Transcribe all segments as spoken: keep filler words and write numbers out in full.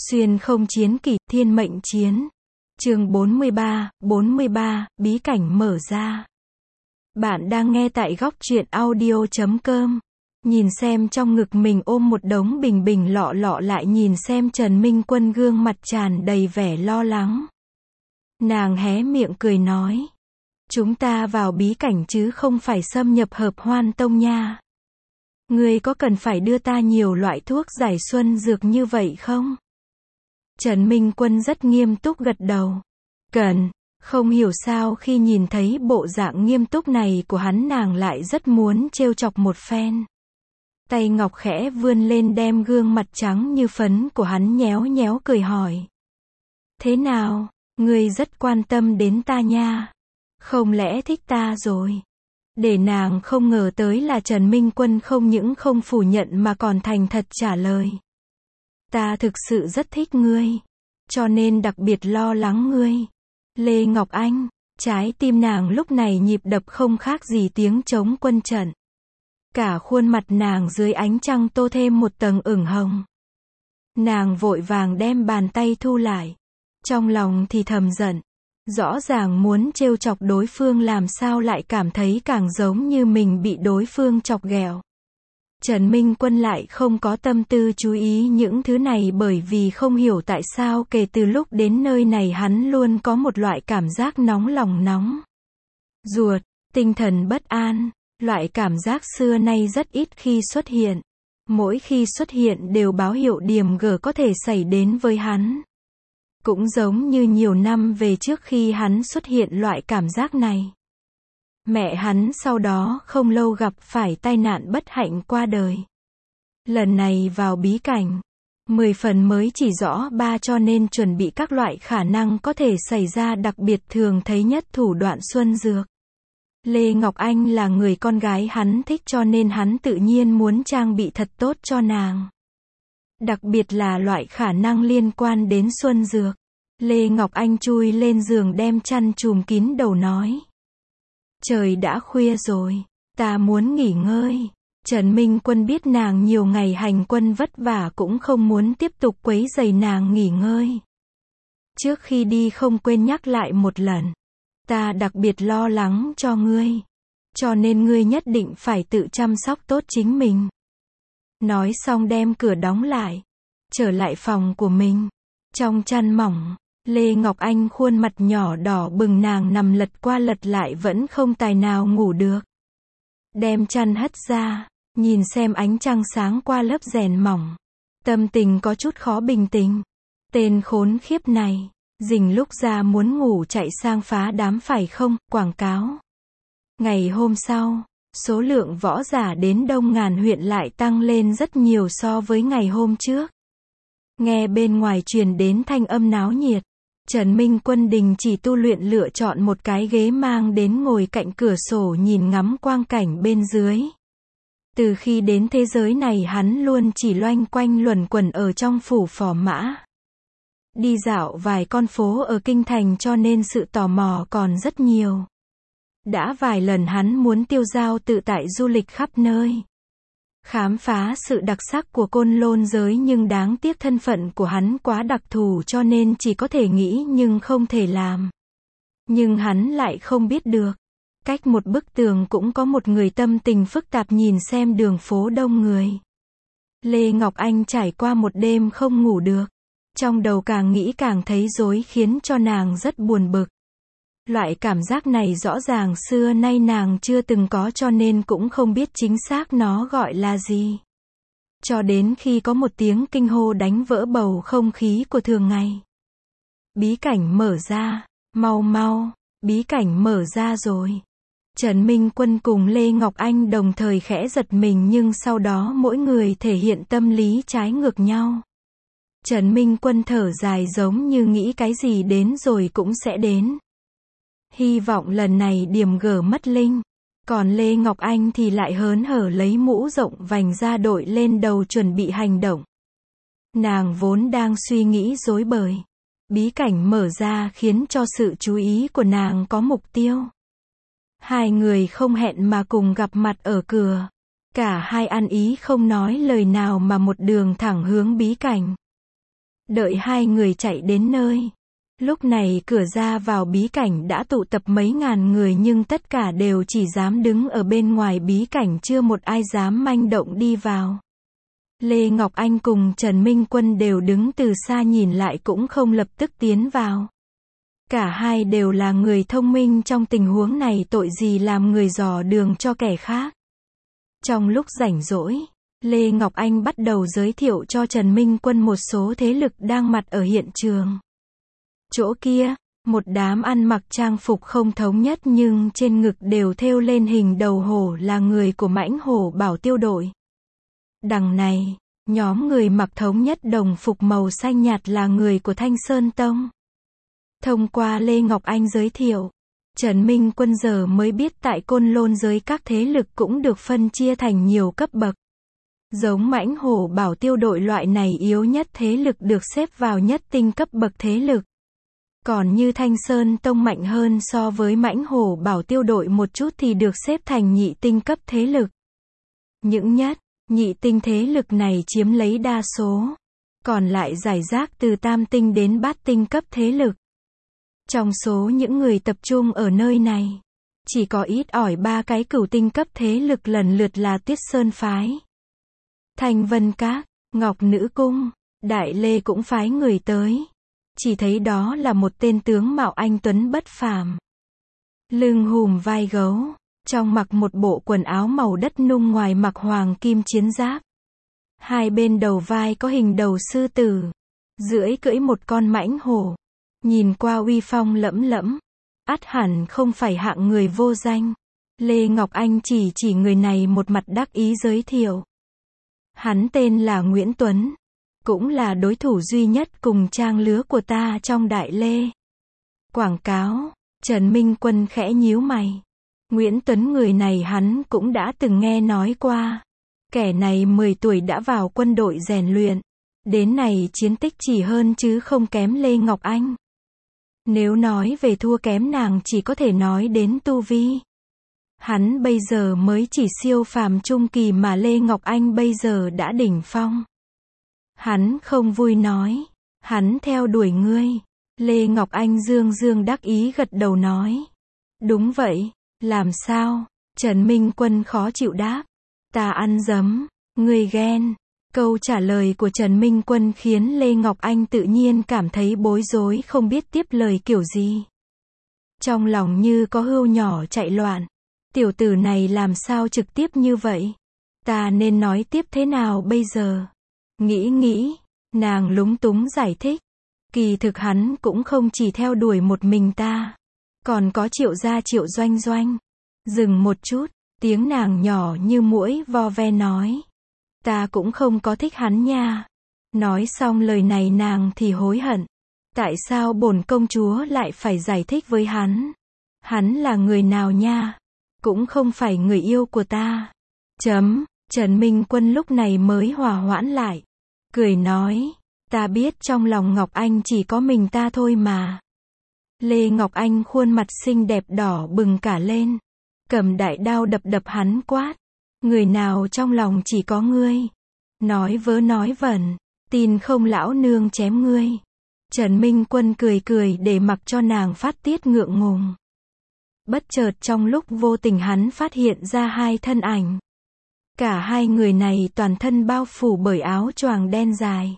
Xuyên không chiến kỷ, thiên mệnh chiến. Chương bốn mươi ba, bốn mươi ba, bí cảnh mở ra. Bạn đang nghe tại góc truyện audio chấm com. Nhìn xem trong ngực mình ôm một đống bình bình lọ lọ, lại nhìn xem Trần Minh Quân gương mặt tràn đầy vẻ lo lắng. Nàng hé miệng cười nói. Chúng ta vào bí cảnh chứ không phải xâm nhập Hợp Hoan Tông nha. Ngươi có cần phải đưa ta nhiều loại thuốc giải xuân dược như vậy không? Trần Minh Quân rất nghiêm túc gật đầu. Cần. Không hiểu sao khi nhìn thấy bộ dạng nghiêm túc này của hắn, nàng lại rất muốn trêu chọc một phen. Tay ngọc khẽ vươn lên đem gương mặt trắng như phấn của hắn nhéo nhéo, cười hỏi. Thế nào, ngươi rất quan tâm đến ta nha. Không lẽ thích ta rồi? Để nàng không ngờ tới là Trần Minh Quân không những không phủ nhận mà còn thành thật trả lời. Ta thực sự rất thích ngươi, cho nên đặc biệt lo lắng ngươi. Lê Ngọc Anh, trái tim nàng lúc này nhịp đập không khác gì tiếng trống quân trận. Cả khuôn mặt nàng dưới ánh trăng tô thêm một tầng ửng hồng. Nàng vội vàng đem bàn tay thu lại. Trong lòng thì thầm giận. Rõ ràng muốn trêu chọc đối phương, làm sao lại cảm thấy càng giống như mình bị đối phương chọc ghẹo. Trần Minh Quân lại không có tâm tư chú ý những thứ này, bởi vì không hiểu tại sao kể từ lúc đến nơi này hắn luôn có một loại cảm giác nóng lòng nóng ruột, tinh thần bất an. Loại cảm giác xưa nay rất ít khi xuất hiện. Mỗi khi xuất hiện đều báo hiệu điểm gở có thể xảy đến với hắn. Cũng giống như nhiều năm về trước khi hắn xuất hiện loại cảm giác này. Mẹ hắn sau đó không lâu gặp phải tai nạn bất hạnh qua đời. Lần này vào bí cảnh, mười phần mới chỉ rõ ba, cho nên chuẩn bị các loại khả năng có thể xảy ra, đặc biệt thường thấy nhất thủ đoạn xuân dược. Lê Ngọc Anh là người con gái hắn thích, cho nên hắn tự nhiên muốn trang bị thật tốt cho nàng. Đặc biệt là loại khả năng liên quan đến xuân dược. Lê Ngọc Anh chui lên giường đem chăn trùm kín đầu nói. Trời đã khuya rồi, ta muốn nghỉ ngơi. Trần Minh Quân biết nàng nhiều ngày hành quân vất vả, cũng không muốn tiếp tục quấy rầy nàng nghỉ ngơi. Trước khi đi không quên nhắc lại một lần. Ta đặc biệt lo lắng cho ngươi, cho nên ngươi nhất định phải tự chăm sóc tốt chính mình. Nói xong đem cửa đóng lại, trở lại phòng của mình. Trong chăn mỏng, Lê Ngọc Anh khuôn mặt nhỏ đỏ bừng, nàng nằm lật qua lật lại vẫn không tài nào ngủ được. Đem chăn hất ra, nhìn xem ánh trăng sáng qua lớp rèn mỏng. Tâm tình có chút khó bình tĩnh. Tên khốn khiếp này, rình lúc ra muốn ngủ chạy sang phá đám phải không, quảng cáo. Ngày hôm sau, số lượng võ giả đến Đông Ngàn huyện lại tăng lên rất nhiều so với ngày hôm trước. Nghe bên ngoài truyền đến thanh âm náo nhiệt. Trần Minh Quân đình chỉ tu luyện, lựa chọn một cái ghế mang đến ngồi cạnh cửa sổ nhìn ngắm quang cảnh bên dưới. Từ khi đến thế giới này hắn luôn chỉ loanh quanh luẩn quẩn ở trong phủ Phò Mã. Đi dạo vài con phố ở kinh thành, cho nên sự tò mò còn rất nhiều. Đã vài lần hắn muốn tiêu dao tự tại du lịch khắp nơi, khám phá sự đặc sắc của Côn Lôn giới, nhưng đáng tiếc thân phận của hắn quá đặc thù cho nên chỉ có thể nghĩ nhưng không thể làm. Nhưng hắn lại không biết được, cách một bức tường cũng có một người tâm tình phức tạp nhìn xem đường phố đông người. Lê Ngọc Anh trải qua một đêm không ngủ được. Trong đầu càng nghĩ càng thấy rối, khiến cho nàng rất buồn bực. Loại cảm giác này rõ ràng xưa nay nàng chưa từng có, cho nên cũng không biết chính xác nó gọi là gì. Cho đến khi có một tiếng kinh hô đánh vỡ bầu không khí của thường ngày. Bí cảnh mở ra, mau mau, bí cảnh mở ra rồi. Trần Minh Quân cùng Lê Ngọc Anh đồng thời khẽ giật mình, nhưng sau đó mỗi người thể hiện tâm lý trái ngược nhau. Trần Minh Quân thở dài giống như nghĩ cái gì đến rồi cũng sẽ đến. Hy vọng lần này điểm gở mất linh. Còn Lê Ngọc Anh thì lại hớn hở lấy mũ rộng vành ra đội lên đầu chuẩn bị hành động. Nàng vốn đang suy nghĩ rối bời. Bí cảnh mở ra khiến cho sự chú ý của nàng có mục tiêu. Hai người không hẹn mà cùng gặp mặt ở cửa. Cả hai ăn ý không nói lời nào mà một đường thẳng hướng bí cảnh. Đợi hai người chạy đến nơi. Lúc này cửa ra vào bí cảnh đã tụ tập mấy ngàn người nhưng tất cả đều chỉ dám đứng ở bên ngoài bí cảnh, chưa một ai dám manh động đi vào. Lê Ngọc Anh cùng Trần Minh Quân đều đứng từ xa nhìn lại cũng không lập tức tiến vào. Cả hai đều là người thông minh, trong tình huống này tội gì làm người dò đường cho kẻ khác. Trong lúc rảnh rỗi, Lê Ngọc Anh bắt đầu giới thiệu cho Trần Minh Quân một số thế lực đang mặt ở hiện trường. Chỗ kia, một đám ăn mặc trang phục không thống nhất nhưng trên ngực đều thêu lên hình đầu hổ là người của Mãnh Hổ Bảo Tiêu đội. Đằng này, nhóm người mặc thống nhất đồng phục màu xanh nhạt là người của Thanh Sơn Tông. Thông qua Lê Ngọc Anh giới thiệu, Trần Minh Quân giờ mới biết tại Côn Lôn giới các thế lực cũng được phân chia thành nhiều cấp bậc. Giống Mãnh Hổ Bảo Tiêu đội loại này yếu nhất thế lực được xếp vào nhất tinh cấp bậc thế lực. Còn như Thanh Sơn Tông mạnh hơn so với Mãnh Hổ Bảo Tiêu đội một chút thì được xếp thành nhị tinh cấp thế lực. Những nhất, nhị tinh thế lực này chiếm lấy đa số. Còn lại giải rác từ tam tinh đến bát tinh cấp thế lực. Trong số những người tập trung ở nơi này, chỉ có ít ỏi ba cái cửu tinh cấp thế lực lần lượt là Tuyết Sơn Phái, Thanh Vân Các, Ngọc Nữ Cung, Đại Lê cũng phái người tới. Chỉ thấy đó là một tên tướng mạo anh tuấn bất phàm, lưng hùm vai gấu, trong mặc một bộ quần áo màu đất nung, ngoài mặc hoàng kim chiến giáp. Hai bên đầu vai có hình đầu sư tử, dưới cưỡi một con mãnh hổ. Nhìn qua uy phong lẫm lẫm, ắt hẳn không phải hạng người vô danh. Lê Ngọc Anh chỉ chỉ người này một mặt đắc ý giới thiệu. Hắn tên là Nguyễn Tuấn, cũng là đối thủ duy nhất cùng trang lứa của ta trong Đại Lê. Quảng cáo, Trần Minh Quân khẽ nhíu mày. Nguyễn Tuấn người này hắn cũng đã từng nghe nói qua. Kẻ này mười tuổi đã vào quân đội rèn luyện. Đến này chiến tích chỉ hơn chứ không kém Lê Ngọc Anh. Nếu nói về thua kém nàng chỉ có thể nói đến tu vi. Hắn bây giờ mới chỉ siêu phàm trung kỳ mà Lê Ngọc Anh bây giờ đã đỉnh phong. Hắn không vui nói, hắn theo đuổi ngươi. Lê Ngọc Anh dương dương đắc ý gật đầu nói. Đúng vậy, làm sao? Trần Minh Quân khó chịu đáp. Ta ăn dấm, ngươi ghen. Câu trả lời của Trần Minh Quân khiến Lê Ngọc Anh tự nhiên cảm thấy bối rối, không biết tiếp lời kiểu gì. Trong lòng như có hươu nhỏ chạy loạn. Tiểu tử này làm sao trực tiếp như vậy? Ta nên nói tiếp thế nào bây giờ? Nghĩ nghĩ, nàng lúng túng giải thích. Kỳ thực hắn cũng không chỉ theo đuổi một mình ta. Còn có Triệu gia Triệu Doanh Doanh. Dừng một chút, tiếng nàng nhỏ như muỗi vo ve nói. Ta cũng không có thích hắn nha. Nói xong lời này nàng thì hối hận. Tại sao bổn công chúa lại phải giải thích với hắn? Hắn là người nào nha? Cũng không phải người yêu của ta. Chấm, Trần Minh Quân lúc này mới hòa hoãn lại. Cười nói, ta biết trong lòng Ngọc Anh chỉ có mình ta thôi mà. Lê Ngọc Anh khuôn mặt xinh đẹp đỏ bừng cả lên. Cầm đại đao đập đập hắn quát. Người nào trong lòng chỉ có ngươi? Nói vớ nói vẩn, tin không lão nương chém ngươi. Trần Minh Quân cười cười để mặc cho nàng phát tiết ngượng ngùng. Bất chợt trong lúc vô tình hắn phát hiện ra hai thân ảnh. Cả hai người này toàn thân bao phủ bởi áo choàng đen dài.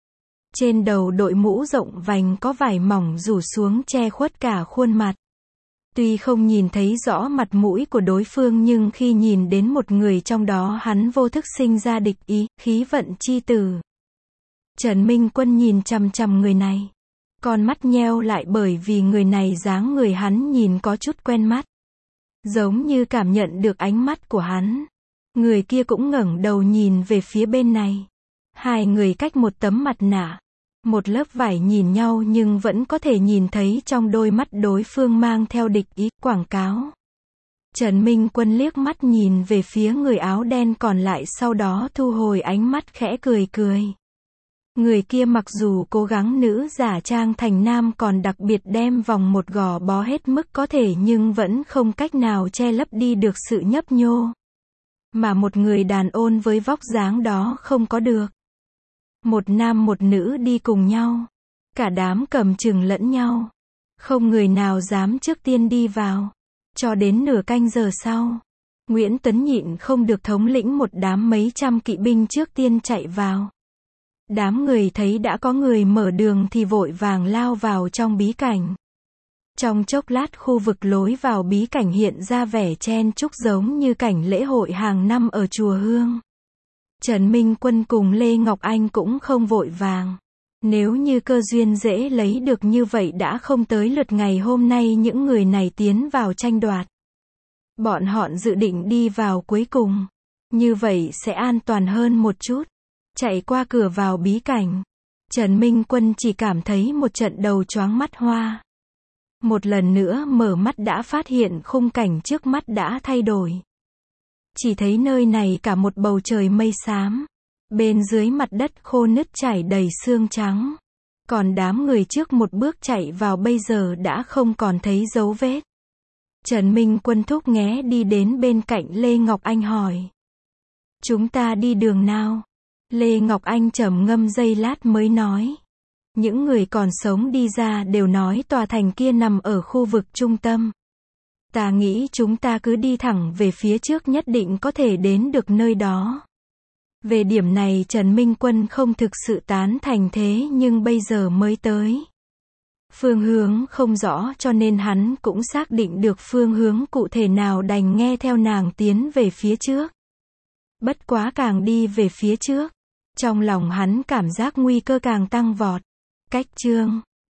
Trên đầu đội mũ rộng vành có vải mỏng rủ xuống che khuất cả khuôn mặt. Tuy không nhìn thấy rõ mặt mũi của đối phương nhưng khi nhìn đến một người trong đó hắn vô thức sinh ra địch ý, khí vận chi tử. Trần Minh Quân nhìn chằm chằm người này. Con mắt nheo lại bởi vì người này dáng người hắn nhìn có chút quen mắt. Giống như cảm nhận được ánh mắt của hắn. Người kia cũng ngẩng đầu nhìn về phía bên này. Hai người cách một tấm mặt nạ. Một lớp vải nhìn nhau nhưng vẫn có thể nhìn thấy trong đôi mắt đối phương mang theo địch ý, quảng cáo. Trần Minh Quân liếc mắt nhìn về phía người áo đen còn lại sau đó thu hồi ánh mắt khẽ cười cười. Người kia mặc dù cố gắng nữ giả trang thành nam còn đặc biệt đem vòng một gò bó hết mức có thể nhưng vẫn không cách nào che lấp đi được sự nhấp nhô. Mà một người đàn ông với vóc dáng đó không có được. Một nam một nữ đi cùng nhau. Cả đám cầm chừng lẫn nhau. Không người nào dám trước tiên đi vào. Cho đến nửa canh giờ sau, Nguyễn Tấn nhịn không được thống lĩnh một đám mấy trăm kỵ binh trước tiên chạy vào. Đám người thấy đã có người mở đường thì vội vàng lao vào trong bí cảnh. Trong chốc lát khu vực lối vào bí cảnh hiện ra vẻ chen chúc giống như cảnh lễ hội hàng năm ở chùa Hương. Trần Minh Quân cùng Lê Ngọc Anh cũng không vội vàng. Nếu như cơ duyên dễ lấy được như vậy đã không tới lượt ngày hôm nay những người này tiến vào tranh đoạt. Bọn họ dự định đi vào cuối cùng. Như vậy sẽ an toàn hơn một chút. Chạy qua cửa vào bí cảnh. Trần Minh Quân chỉ cảm thấy một trận đầu choáng mắt hoa. Một lần nữa mở mắt đã phát hiện khung cảnh trước mắt đã thay đổi. Chỉ thấy nơi này cả một bầu trời mây xám. Bên dưới mặt đất khô nứt chảy đầy xương trắng. Còn đám người trước một bước chạy vào bây giờ đã không còn thấy dấu vết. Trần Minh Quân thúc nghé đi đến bên cạnh Lê Ngọc Anh hỏi. Chúng ta đi đường nào? Lê Ngọc Anh trầm ngâm giây lát mới nói. Những người còn sống đi ra đều nói tòa thành kia nằm ở khu vực trung tâm. Ta nghĩ chúng ta cứ đi thẳng về phía trước nhất định có thể đến được nơi đó. Về điểm này Trần Minh Quân không thực sự tán thành thế nhưng bây giờ mới tới. Phương hướng không rõ cho nên hắn cũng xác định được phương hướng cụ thể nào đành nghe theo nàng tiến về phía trước. Bất quá càng đi về phía trước, trong lòng hắn cảm giác nguy cơ càng tăng vọt. Cách chương